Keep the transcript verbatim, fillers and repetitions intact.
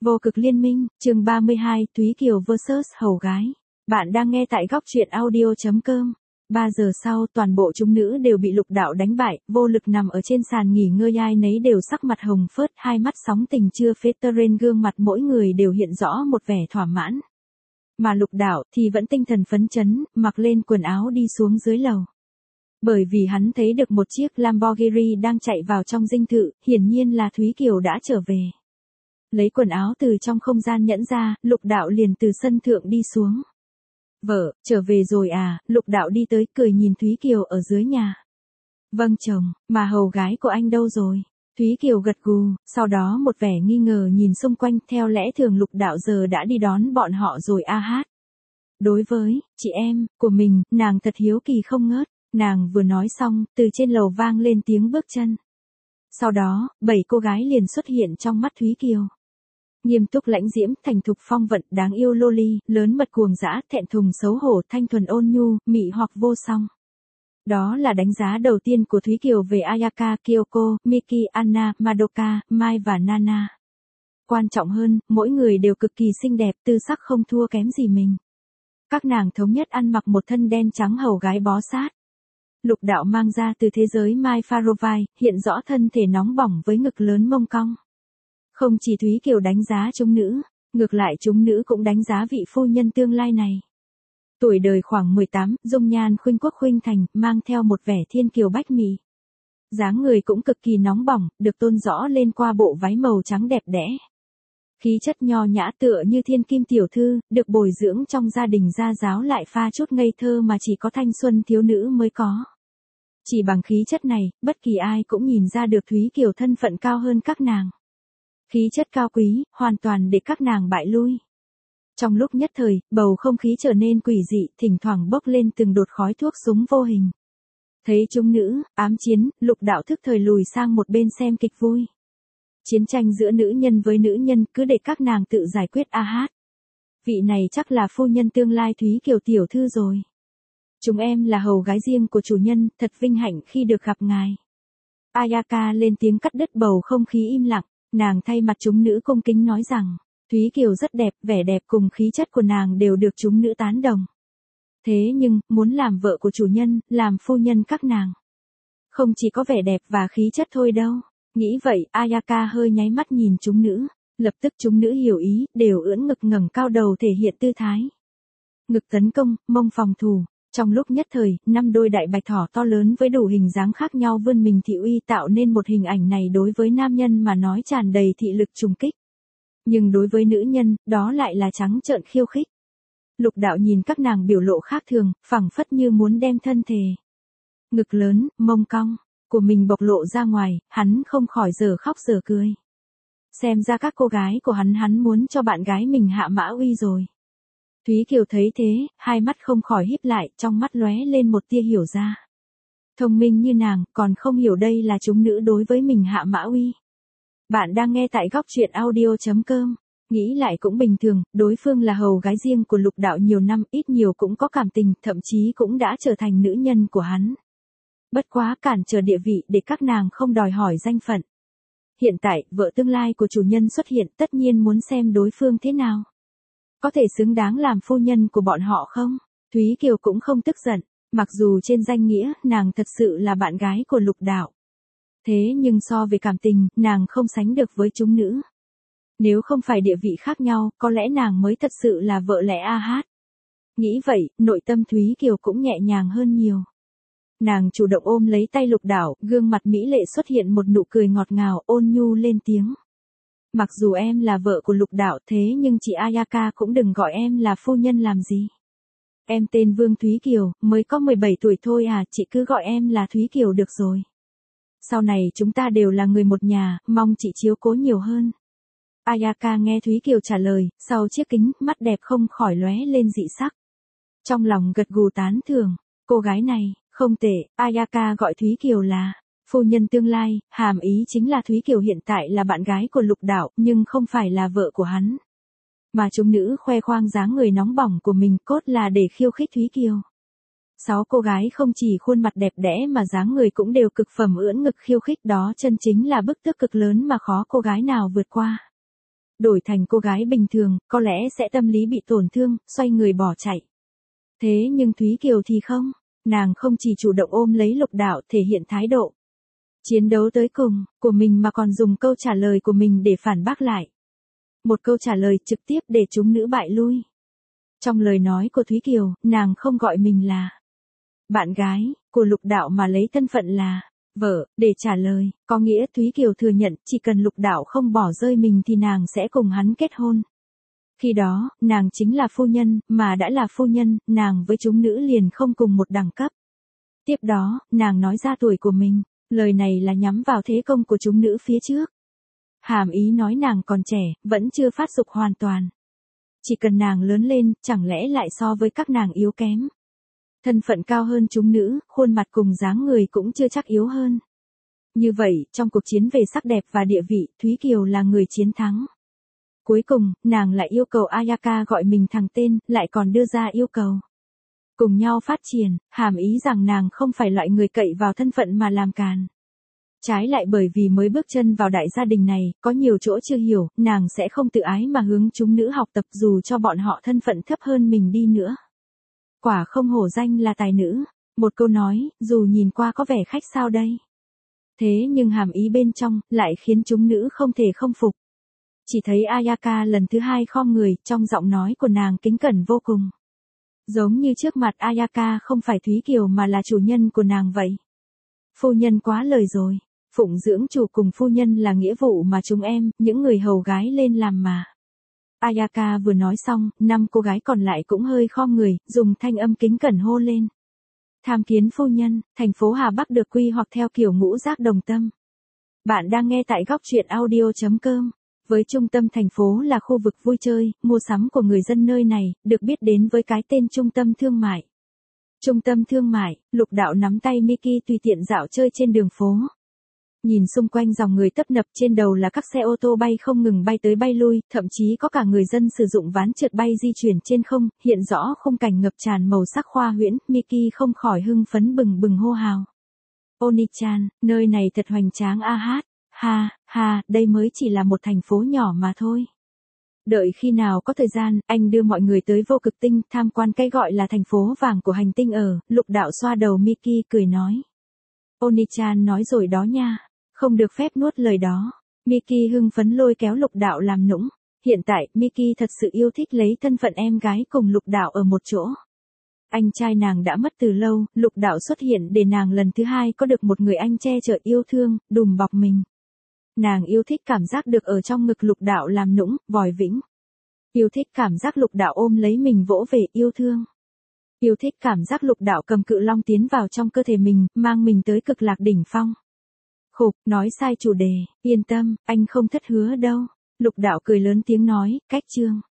Vô cực liên minh, chương ba mươi hai, Thúy Kiều versus hầu gái. Bạn đang nghe tại góc truyện audio.com. Ba giờ sau toàn bộ chúng nữ đều bị Lục Đạo đánh bại, vô lực nằm ở trên sàn nghỉ ngơi, ai nấy đều sắc mặt hồng phớt, hai mắt sóng tình chưa phết, trên gương mặt mỗi người đều hiện rõ một vẻ thỏa mãn. Mà Lục Đạo thì vẫn tinh thần phấn chấn, mặc lên quần áo đi xuống dưới lầu. Bởi vì hắn thấy được một chiếc Lamborghini đang chạy vào trong dinh thự, hiển nhiên là Thúy Kiều đã trở về. Lấy quần áo từ trong không gian nhẫn ra, Lục Đạo liền từ sân thượng đi xuống. Vợ, trở về rồi à, Lục Đạo đi tới cười nhìn Thúy Kiều ở dưới nhà. Vâng chồng, mà hầu gái của anh đâu rồi? Thúy Kiều gật gù, sau đó một vẻ nghi ngờ nhìn xung quanh, theo lẽ thường Lục Đạo giờ đã đi đón bọn họ rồi a hát. Đối với chị em của mình, nàng thật hiếu kỳ không ngớt, nàng vừa nói xong, từ trên lầu vang lên tiếng bước chân. Sau đó, bảy cô gái liền xuất hiện trong mắt Thúy Kiều. Nghiêm túc lãnh diễm, thành thục phong vận, đáng yêu loli, lớn mật cuồng dã, thẹn thùng xấu hổ, thanh thuần ôn nhu, mị hoặc vô song. Đó là đánh giá đầu tiên của Thúy Kiều về Ayaka, Kyoko, Miki, Anna, Madoka, Mai và Nana. Quan trọng hơn, mỗi người đều cực kỳ xinh đẹp, tư sắc không thua kém gì mình. Các nàng thống nhất ăn mặc một thân đen trắng hầu gái bó sát. Lục Đạo mang ra từ thế giới Mai Farovai, hiện rõ thân thể nóng bỏng với ngực lớn mông cong. Không chỉ Thúy Kiều đánh giá chúng nữ, ngược lại chúng nữ cũng đánh giá vị phu nhân tương lai này. Tuổi đời khoảng mười tám, dung nhan khuynh quốc khuynh thành, mang theo một vẻ thiên kiều bách mỹ. Dáng người cũng cực kỳ nóng bỏng, được tôn rõ lên qua bộ váy màu trắng đẹp đẽ. Khí chất nho nhã tựa như thiên kim tiểu thư, được bồi dưỡng trong gia đình gia giáo lại pha chút ngây thơ mà chỉ có thanh xuân thiếu nữ mới có. Chỉ bằng khí chất này, bất kỳ ai cũng nhìn ra được Thúy Kiều thân phận cao hơn các nàng. Khí chất cao quý, hoàn toàn để các nàng bại lui. Trong lúc nhất thời, bầu không khí trở nên quỷ dị, thỉnh thoảng bốc lên từng đột khói thuốc súng vô hình. Thấy chúng nữ, ám chiến, Lục Đạo thức thời lùi sang một bên xem kịch vui. Chiến tranh giữa nữ nhân với nữ nhân cứ để các nàng tự giải quyết a hát. Vị này chắc là phu nhân tương lai Thúy Kiều tiểu thư rồi. Chúng em là hầu gái riêng của chủ nhân, thật vinh hạnh khi được gặp ngài. Ayaka lên tiếng cắt đứt bầu không khí im lặng, nàng thay mặt chúng nữ cung kính nói rằng, Thúy Kiều rất đẹp, vẻ đẹp cùng khí chất của nàng đều được chúng nữ tán đồng. Thế nhưng, muốn làm vợ của chủ nhân, làm phu nhân các nàng. Không chỉ có vẻ đẹp và khí chất thôi đâu. Nghĩ vậy, Ayaka hơi nháy mắt nhìn chúng nữ, lập tức chúng nữ hiểu ý, đều ưỡn ngực ngẩng cao đầu thể hiện tư thái. Ngực tấn công, mông phòng thủ. Trong lúc nhất thời, năm đôi đại bạch thỏ to lớn với đủ hình dáng khác nhau vươn mình thị uy tạo nên một hình ảnh này đối với nam nhân mà nói tràn đầy thị lực trùng kích. Nhưng đối với nữ nhân, đó lại là trắng trợn khiêu khích. Lục Đạo nhìn các nàng biểu lộ khác thường, phẳng phất như muốn đem thân thể. Ngực lớn, mông cong, của mình bộc lộ ra ngoài, hắn không khỏi giờ khóc giờ cười. Xem ra các cô gái của hắn hắn muốn cho bạn gái mình hạ mã uy rồi. Thúy Kiều thấy thế, hai mắt không khỏi híp lại, trong mắt lóe lên một tia hiểu ra. Thông minh như nàng, còn không hiểu đây là chúng nữ đối với mình hạ mã uy. Bạn đang nghe tại góc truyện audio.com. Nghĩ lại cũng bình thường, đối phương là hầu gái riêng của Lục Đạo nhiều năm, ít nhiều cũng có cảm tình, thậm chí cũng đã trở thành nữ nhân của hắn. Bất quá cản trở địa vị để các nàng không đòi hỏi danh phận. Hiện tại, vợ tương lai của chủ nhân xuất hiện, tất nhiên muốn xem đối phương thế nào. Có thể xứng đáng làm phu nhân của bọn họ không? Thúy Kiều cũng không tức giận, mặc dù trên danh nghĩa, nàng thật sự là bạn gái của Lục Đạo. Thế nhưng so về cảm tình, nàng không sánh được với chúng nữ. Nếu không phải địa vị khác nhau, có lẽ nàng mới thật sự là vợ lẽ a hát. Nghĩ vậy, nội tâm Thúy Kiều cũng nhẹ nhàng hơn nhiều. Nàng chủ động ôm lấy tay Lục Đạo, gương mặt mỹ lệ xuất hiện một nụ cười ngọt ngào, ôn nhu lên tiếng. Mặc dù em là vợ của Lục Đạo thế nhưng chị Ayaka cũng đừng gọi em là phu nhân làm gì. Em tên Vương Thúy Kiều, mới có mười bảy tuổi thôi à, chị cứ gọi em là Thúy Kiều được rồi. Sau này chúng ta đều là người một nhà, mong chị chiếu cố nhiều hơn. Ayaka nghe Thúy Kiều trả lời, sau chiếc kính, mắt đẹp không khỏi lóe lên dị sắc. Trong lòng gật gù tán thưởng, cô gái này, không tệ. Ayaka gọi Thúy Kiều là phu nhân tương lai, hàm ý chính là Thúy Kiều hiện tại là bạn gái của Lục Đạo, nhưng không phải là vợ của hắn. Mà chúng nữ khoe khoang dáng người nóng bỏng của mình cốt là để khiêu khích Thúy Kiều. Sáu cô gái không chỉ khuôn mặt đẹp đẽ mà dáng người cũng đều cực phẩm ưỡn ngực khiêu khích, đó chân chính là bức tước cực lớn mà khó cô gái nào vượt qua. đổi thành cô gái bình thường, có lẽ sẽ tâm lý bị tổn thương, xoay người bỏ chạy. Thế nhưng Thúy Kiều thì không, nàng không chỉ chủ động ôm lấy Lục Đạo thể hiện thái độ chiến đấu tới cùng của mình mà còn dùng câu trả lời của mình để phản bác lại. Một câu trả lời trực tiếp để chúng nữ bại lui. Trong lời nói của Thúy Kiều, nàng không gọi mình là bạn gái của Lục Đạo mà lấy thân phận là vợ để trả lời, có nghĩa Thúy Kiều thừa nhận chỉ cần Lục Đạo không bỏ rơi mình thì nàng sẽ cùng hắn kết hôn. Khi đó, nàng chính là phu nhân, mà đã là phu nhân, nàng với chúng nữ liền không cùng một đẳng cấp. Tiếp đó, nàng nói ra tuổi của mình, lời này là nhắm vào thế công của chúng nữ phía trước. Hàm ý nói nàng còn trẻ, vẫn chưa phát dục hoàn toàn. Chỉ cần nàng lớn lên, chẳng lẽ lại so với các nàng yếu kém. Thân phận cao hơn chúng nữ, khuôn mặt cùng dáng người cũng chưa chắc yếu hơn. Như vậy, trong cuộc chiến về sắc đẹp và địa vị, Thúy Kiều là người chiến thắng. Cuối cùng, nàng lại yêu cầu Ayaka gọi mình thẳng tên, lại còn đưa ra yêu cầu cùng nhau phát triển, hàm ý rằng nàng không phải loại người cậy vào thân phận mà làm càn. Trái lại bởi vì mới bước chân vào đại gia đình này, có nhiều chỗ chưa hiểu, nàng sẽ không tự ái mà hướng chúng nữ học tập dù cho bọn họ thân phận thấp hơn mình đi nữa. Quả không hổ danh là tài nữ, một câu nói, dù nhìn qua có vẻ khách sao đây. Thế nhưng hàm ý bên trong, lại khiến chúng nữ không thể không phục. Chỉ thấy Ayaka lần thứ hai khom người, trong giọng nói của nàng kính cẩn vô cùng. Giống như trước mặt Ayaka không phải Thúy Kiều mà là chủ nhân của nàng vậy. Phu nhân quá lời rồi, phụng dưỡng chủ cùng phu nhân là nghĩa vụ mà chúng em, những người hầu gái lên làm mà. Ayaka vừa nói xong, năm cô gái còn lại cũng hơi khom người, dùng thanh âm kính cẩn hô lên. Tham kiến phu nhân, thành phố Hà Bắc được quy hoạch theo kiểu ngũ giác đồng tâm. Bạn đang nghe tại góc truyện audio chấm com. Với trung tâm thành phố là khu vực vui chơi, mua sắm của người dân nơi này, được biết đến với cái tên trung tâm thương mại. Trung tâm thương mại, Lục Đạo nắm tay Miki tùy tiện dạo chơi trên đường phố. Nhìn xung quanh dòng người tấp nập, trên đầu là các xe ô tô bay không ngừng bay tới bay lui, thậm chí có cả người dân sử dụng ván trượt bay di chuyển trên không, hiện rõ khung cảnh ngập tràn màu sắc khoa huyễn, Miki không khỏi hưng phấn bừng bừng hô hào. Onichan, nơi này thật hoành tráng a hát, ha, ha, đây mới chỉ là một thành phố nhỏ mà thôi. Đợi khi nào có thời gian, anh đưa mọi người tới Vô Cực Tinh tham quan cái gọi là thành phố vàng của hành tinh ở, Lục Đạo xoa đầu Miki cười nói. Onichan nói rồi đó nha, không được phép nuốt lời đó. Miki hưng phấn lôi kéo Lục Đạo làm nũng. Hiện tại, Miki thật sự yêu thích lấy thân phận em gái cùng Lục Đạo ở một chỗ. Anh trai nàng đã mất từ lâu, Lục Đạo xuất hiện để nàng lần thứ hai có được một người anh che chở yêu thương, đùm bọc mình. Nàng yêu thích cảm giác được ở trong ngực Lục Đạo làm nũng, vòi vĩnh. Yêu thích cảm giác Lục Đạo ôm lấy mình vỗ về yêu thương. Yêu thích cảm giác Lục Đạo cầm cự long tiến vào trong cơ thể mình, mang mình tới cực lạc đỉnh phong. Khục, nói sai chủ đề, yên tâm, anh không thất hứa đâu. Lục Đạo cười lớn tiếng nói, cách chương.